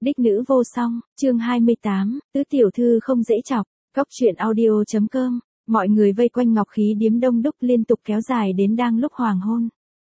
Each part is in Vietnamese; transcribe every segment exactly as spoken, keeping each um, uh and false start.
Đích nữ vô song, chương hai mươi tám, tứ tiểu thư không dễ chọc, góc truyện audio.com, mọi người vây quanh ngọc khí điếm đông đúc liên tục kéo dài đến đang lúc hoàng hôn.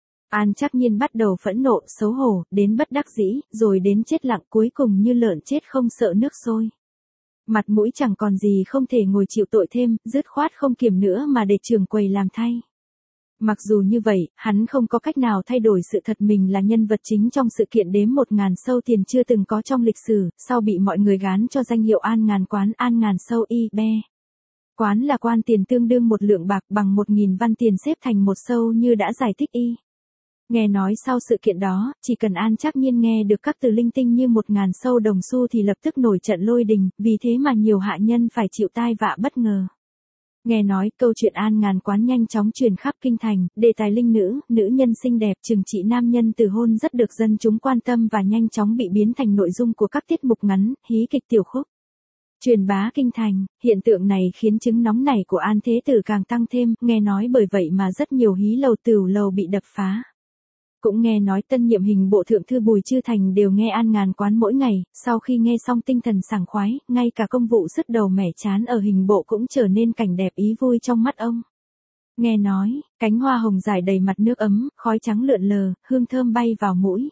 An Trác Nhiên bắt đầu phẫn nộ, xấu hổ, đến bất đắc dĩ, rồi đến chết lặng, cuối cùng như lợn chết không sợ nước sôi. Mặt mũi chẳng còn gì không thể ngồi chịu tội thêm, dứt khoát không kiềm nữa mà để trưởng quầy làm thay. Mặc dù như vậy, hắn không có cách nào thay đổi sự thật mình là nhân vật chính trong sự kiện đếm một ngàn sâu tiền chưa từng có trong lịch sử, sau bị mọi người gán cho danh hiệu An Ngàn Quán, An Ngàn Sâu y be. Quán là quan tiền tương đương một lượng bạc bằng một nghìn văn tiền xếp thành một sâu như đã giải thích y. Nghe nói sau sự kiện đó, chỉ cần An Trác Nhiên nghe được các từ linh tinh như một ngàn sâu đồng xu thì lập tức nổi trận lôi đình, vì thế mà nhiều hạ nhân phải chịu tai vạ bất ngờ. Nghe nói, câu chuyện An Ngàn Quán nhanh chóng truyền khắp kinh thành, đề tài linh nữ, nữ nhân xinh đẹp, trừng trị nam nhân từ hôn rất được dân chúng quan tâm và nhanh chóng bị biến thành nội dung của các tiết mục ngắn, hí kịch tiểu khúc. Truyền bá kinh thành, hiện tượng này khiến chứng nóng nảy của An Thế Tử càng tăng thêm, nghe nói bởi vậy mà rất nhiều hí lầu tửu lầu bị đập phá. Cũng nghe nói tân nhiệm hình bộ thượng thư Bùi Chư Thành đều nghe An Ngàn Quán mỗi ngày, sau khi nghe xong tinh thần sảng khoái, ngay cả công vụ sứt đầu mẻ chán ở hình bộ cũng trở nên cảnh đẹp ý vui trong mắt ông. Nghe nói, cánh hoa hồng dài đầy mặt nước ấm, khói trắng lượn lờ, hương thơm bay vào mũi.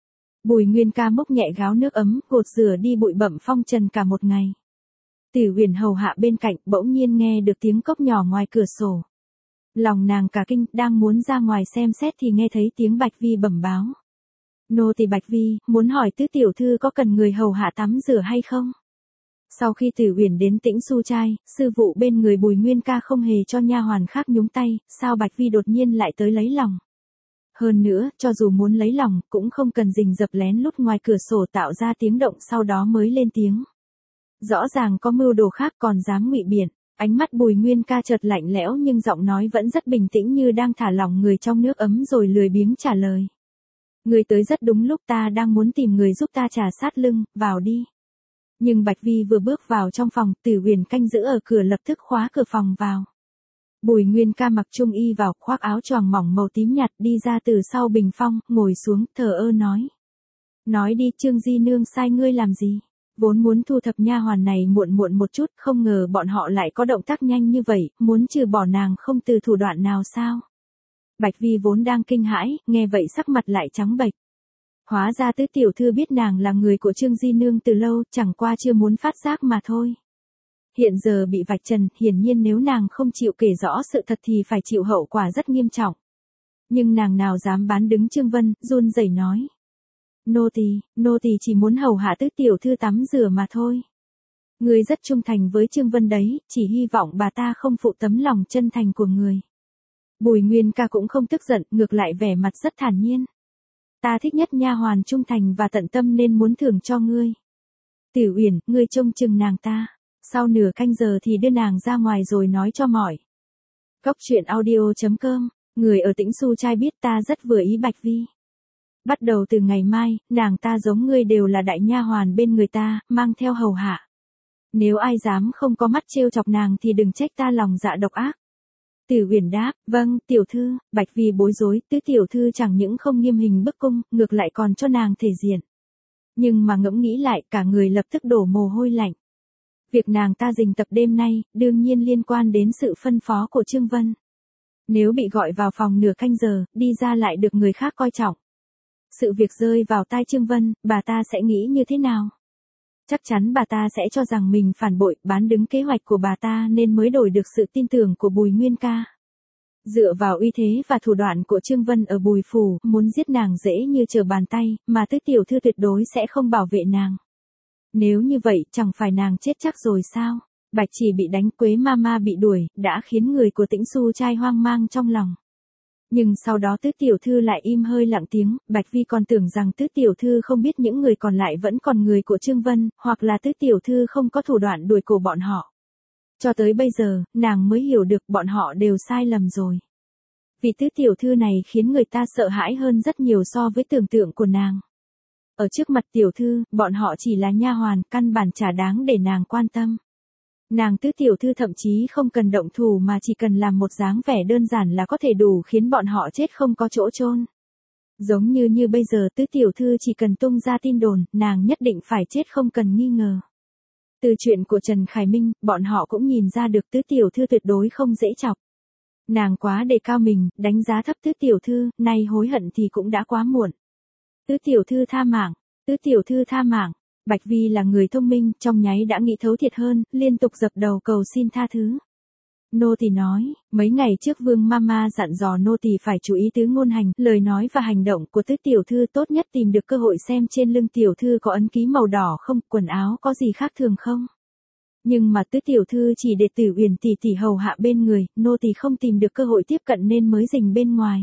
Bùi Nguyên Ca múc nhẹ gáo nước ấm, gột rửa đi bụi bặm phong trần cả một ngày. Tử Huyền hầu hạ bên cạnh, bỗng nhiên nghe được tiếng cốc nhỏ ngoài cửa sổ. Lòng nàng cả kinh, đang muốn ra ngoài xem xét thì nghe thấy tiếng Bạch Vi bẩm báo. Nô tỳ Bạch Vi, muốn hỏi tứ tiểu thư có cần người hầu hạ tắm rửa hay không? Sau khi Tử Uyển đến Tĩnh Xu trai, sư vụ bên người Bùi Nguyên Ca không hề cho nha hoàn khác nhúng tay, sao Bạch Vi đột nhiên lại tới lấy lòng? Hơn nữa, cho dù muốn lấy lòng, cũng không cần rình rập lén lút ngoài cửa sổ tạo ra tiếng động sau đó mới lên tiếng. Rõ ràng có mưu đồ khác còn dám ngụy biện. Ánh mắt Bùi Nguyên Ca chợt lạnh lẽo nhưng giọng nói vẫn rất bình tĩnh như đang thả lỏng người trong nước ấm rồi lười biếng trả lời. Người tới rất đúng lúc, ta đang muốn tìm người giúp ta trà sát lưng, vào đi. Nhưng Bạch Vi vừa bước vào trong phòng, Tử Huyền canh giữ ở cửa lập tức khóa cửa phòng vào. Bùi Nguyên Ca mặc trung y vào, khoác áo choàng mỏng màu tím nhạt đi ra từ sau bình phong, ngồi xuống, thờ ơ nói. Nói đi, Trương Di Nương sai ngươi làm gì? Vốn muốn thu thập nha hoàn này muộn muộn một chút, không ngờ bọn họ lại có động tác nhanh như vậy, muốn trừ bỏ nàng không từ thủ đoạn nào sao? Bạch Vi vốn đang kinh hãi, nghe vậy sắc mặt lại trắng bệch. Hóa ra tứ tiểu thư biết nàng là người của Trương Di Nương từ lâu, chẳng qua chưa muốn phát giác mà thôi. Hiện giờ bị vạch trần, hiển nhiên nếu nàng không chịu kể rõ sự thật thì phải chịu hậu quả rất nghiêm trọng. Nhưng nàng nào dám bán đứng Trương Vân, run rẩy nói. Nô tỳ, nô tỳ chỉ muốn hầu hạ tứ tiểu thư tắm rửa mà thôi. Người rất trung thành với Trương Vân đấy, chỉ hy vọng bà ta không phụ tấm lòng chân thành của người. Bùi Nguyên Ca cũng không tức giận, ngược lại vẻ mặt rất thản nhiên. Ta thích nhất nha hoàn trung thành và tận tâm nên muốn thưởng cho ngươi. Tử Uyển, ngươi trông chừng nàng ta. Sau nửa canh giờ thì đưa nàng ra ngoài rồi nói cho mỏi. Góc truyện audio.com, người ở Tĩnh Xu trai biết ta rất vừa ý Bạch Vi. Bắt đầu từ ngày mai, nàng ta giống ngươi đều là đại nha hoàn bên người ta, mang theo hầu hạ. Nếu ai dám không có mắt trêu chọc nàng thì đừng trách ta lòng dạ độc ác. Tử Huyền đáp, vâng, tiểu thư. Bạch Vi bối rối, tứ tiểu thư chẳng những không nghiêm hình bức cung, ngược lại còn cho nàng thể diện. Nhưng mà ngẫm nghĩ lại, cả người lập tức đổ mồ hôi lạnh. Việc nàng ta rình tập đêm nay, đương nhiên liên quan đến sự phân phó của Trương Vân. Nếu bị gọi vào phòng nửa canh giờ, đi ra lại được người khác coi trọng. Sự việc rơi vào tai Trương Vân, bà ta sẽ nghĩ như thế nào? Chắc chắn bà ta sẽ cho rằng mình phản bội, bán đứng kế hoạch của bà ta nên mới đổi được sự tin tưởng của Bùi Nguyên Ca. Dựa vào uy thế và thủ đoạn của Trương Vân ở Bùi Phủ, muốn giết nàng dễ như trở bàn tay, mà tứ tiểu thư tuyệt đối sẽ không bảo vệ nàng. Nếu như vậy, chẳng phải nàng chết chắc rồi sao? Bạch Chỉ bị đánh, Quế Mama bị đuổi, đã khiến người của Tĩnh Xu trai hoang mang trong lòng. Nhưng sau đó tứ tiểu thư lại im hơi lặng tiếng, Bạch Vi còn tưởng rằng tứ tiểu thư không biết những người còn lại vẫn còn người của Trương Vân, hoặc là tứ tiểu thư không có thủ đoạn đuổi cổ bọn họ. Cho tới bây giờ, nàng mới hiểu được bọn họ đều sai lầm rồi. Vì tứ tiểu thư này khiến người ta sợ hãi hơn rất nhiều so với tưởng tượng của nàng. Ở trước mặt tiểu thư, bọn họ chỉ là nha hoàn, căn bản chả đáng để nàng quan tâm. Nàng tứ tiểu thư thậm chí không cần động thủ mà chỉ cần làm một dáng vẻ đơn giản là có thể đủ khiến bọn họ chết không có chỗ chôn. Giống như như bây giờ tứ tiểu thư chỉ cần tung ra tin đồn, nàng nhất định phải chết không cần nghi ngờ. Từ chuyện của Trần Khải Minh, bọn họ cũng nhìn ra được tứ tiểu thư tuyệt đối không dễ chọc. Nàng quá đề cao mình, đánh giá thấp tứ tiểu thư, nay hối hận thì cũng đã quá muộn. Tứ tiểu thư tha mạng, tứ tiểu thư tha mạng. Bạch Vi là người thông minh, trong nháy đã nghĩ thấu thiệt hơn, liên tục dập đầu cầu xin tha thứ. Nô tỳ nói, mấy ngày trước Vương Mama dặn dò nô tỳ phải chú ý tứ ngôn hành, lời nói và hành động của tứ tiểu thư, tốt nhất tìm được cơ hội xem trên lưng tiểu thư có ấn ký màu đỏ không, quần áo có gì khác thường không. Nhưng mà tứ tiểu thư chỉ để Tử Uyển tỷ tỷ hầu hạ bên người, nô tỳ không tìm được cơ hội tiếp cận nên mới rình bên ngoài.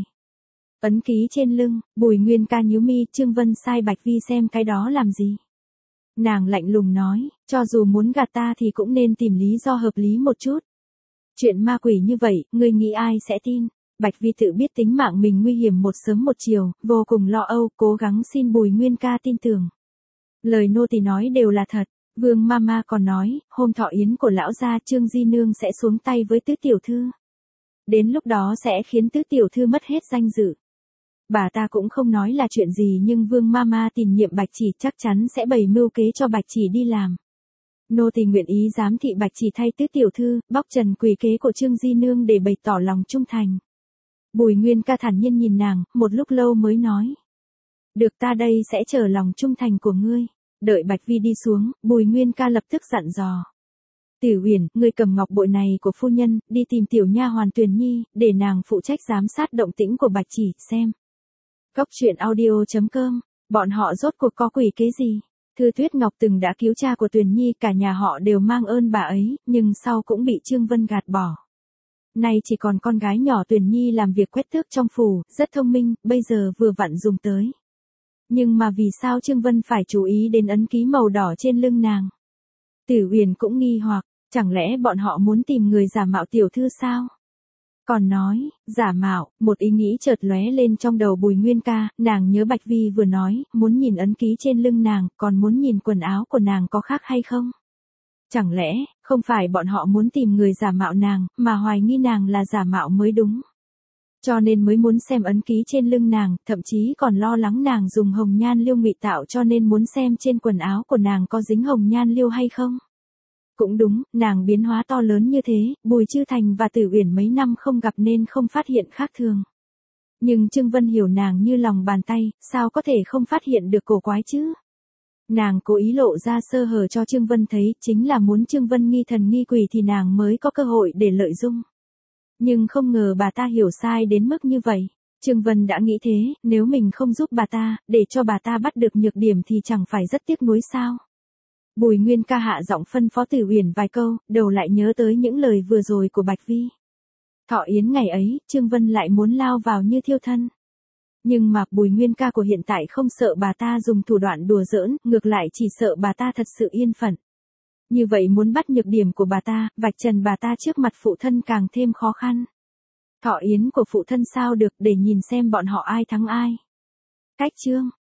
Ấn ký trên lưng, Bùi Nguyên Ca nhíu mi, Trương Vân sai Bạch Vi xem cái đó làm gì. Nàng lạnh lùng nói, cho dù muốn gạt ta thì cũng nên tìm lý do hợp lý một chút. Chuyện ma quỷ như vậy, ngươi nghĩ ai sẽ tin? Bạch Vi tự biết tính mạng mình nguy hiểm một sớm một chiều, vô cùng lo âu, cố gắng xin Bùi Nguyên Ca tin tưởng. Lời nô tỳ nói đều là thật. Vương Mama còn nói, hôm thọ yến của lão gia Trương Di Nương sẽ xuống tay với tứ tiểu thư. Đến lúc đó sẽ khiến tứ tiểu thư mất hết danh dự. Bà ta cũng không nói là chuyện gì nhưng Vương Mama tiền nhiệm Bạch Chỉ chắc chắn sẽ bày mưu kế cho Bạch Chỉ đi làm. Nô tỳ nguyện ý giám thị Bạch Chỉ thay tứ tiểu thư, bóc trần quỷ kế của Trương Di Nương để bày tỏ lòng trung thành. Bùi Nguyên Ca thản nhiên nhìn nàng, một lúc lâu mới nói. Được, ta đây sẽ chờ lòng trung thành của ngươi. Đợi Bạch Vi đi xuống, Bùi Nguyên Ca lập tức dặn dò. Tử Uyển, ngươi cầm ngọc bội này của phu nhân, đi tìm tiểu nha hoàn Tuyền Nhi, để nàng phụ trách giám sát động tĩnh của Bạch Chỉ, xem. Cốc truyện audio chấm com, bọn họ rốt cuộc có quỷ kế gì? Thư Tuyết Ngọc từng đã cứu cha của Tuyền Nhi, cả nhà họ đều mang ơn bà ấy, nhưng sau cũng bị Trương Vân gạt bỏ. Nay chỉ còn con gái nhỏ Tuyền Nhi làm việc quét tước trong phủ, rất thông minh, bây giờ vừa vặn dùng tới. Nhưng mà vì sao Trương Vân phải chú ý đến ấn ký màu đỏ trên lưng nàng? Tử Uyển cũng nghi hoặc, chẳng lẽ bọn họ muốn tìm người giả mạo tiểu thư sao? Còn nói, giả mạo, một ý nghĩ chợt lóe lên trong đầu Bùi Nguyên Ca, nàng nhớ Bạch Vi vừa nói, muốn nhìn ấn ký trên lưng nàng, còn muốn nhìn quần áo của nàng có khác hay không? Chẳng lẽ, không phải bọn họ muốn tìm người giả mạo nàng, mà hoài nghi nàng là giả mạo mới đúng? Cho nên mới muốn xem ấn ký trên lưng nàng, thậm chí còn lo lắng nàng dùng hồng nhan liêu ngụy tạo cho nên muốn xem trên quần áo của nàng có dính hồng nhan liêu hay không. Cũng đúng, nàng biến hóa to lớn như thế, Bùi Chư Thành và Tử Uyển mấy năm không gặp nên không phát hiện khác thường. Nhưng Trương Vân hiểu nàng như lòng bàn tay, sao có thể không phát hiện được cổ quái chứ? Nàng cố ý lộ ra sơ hở cho Trương Vân thấy, chính là muốn Trương Vân nghi thần nghi quỷ thì nàng mới có cơ hội để lợi dụng. Nhưng không ngờ bà ta hiểu sai đến mức như vậy. Trương Vân đã nghĩ thế, nếu mình không giúp bà ta, để cho bà ta bắt được nhược điểm thì chẳng phải rất tiếc nuối sao. Bùi Nguyên Ca hạ giọng phân phó Tử Uyển vài câu, đầu lại nhớ tới những lời vừa rồi của Bạch Vi. Thọ yến ngày ấy, Trương Vân lại muốn lao vào như thiêu thân. Nhưng mà Bùi Nguyên Ca của hiện tại không sợ bà ta dùng thủ đoạn đùa giỡn, ngược lại chỉ sợ bà ta thật sự yên phận. Như vậy muốn bắt nhược điểm của bà ta, vạch trần bà ta trước mặt phụ thân càng thêm khó khăn. Thọ yến của phụ thân sao được, để nhìn xem bọn họ ai thắng ai. Cách chương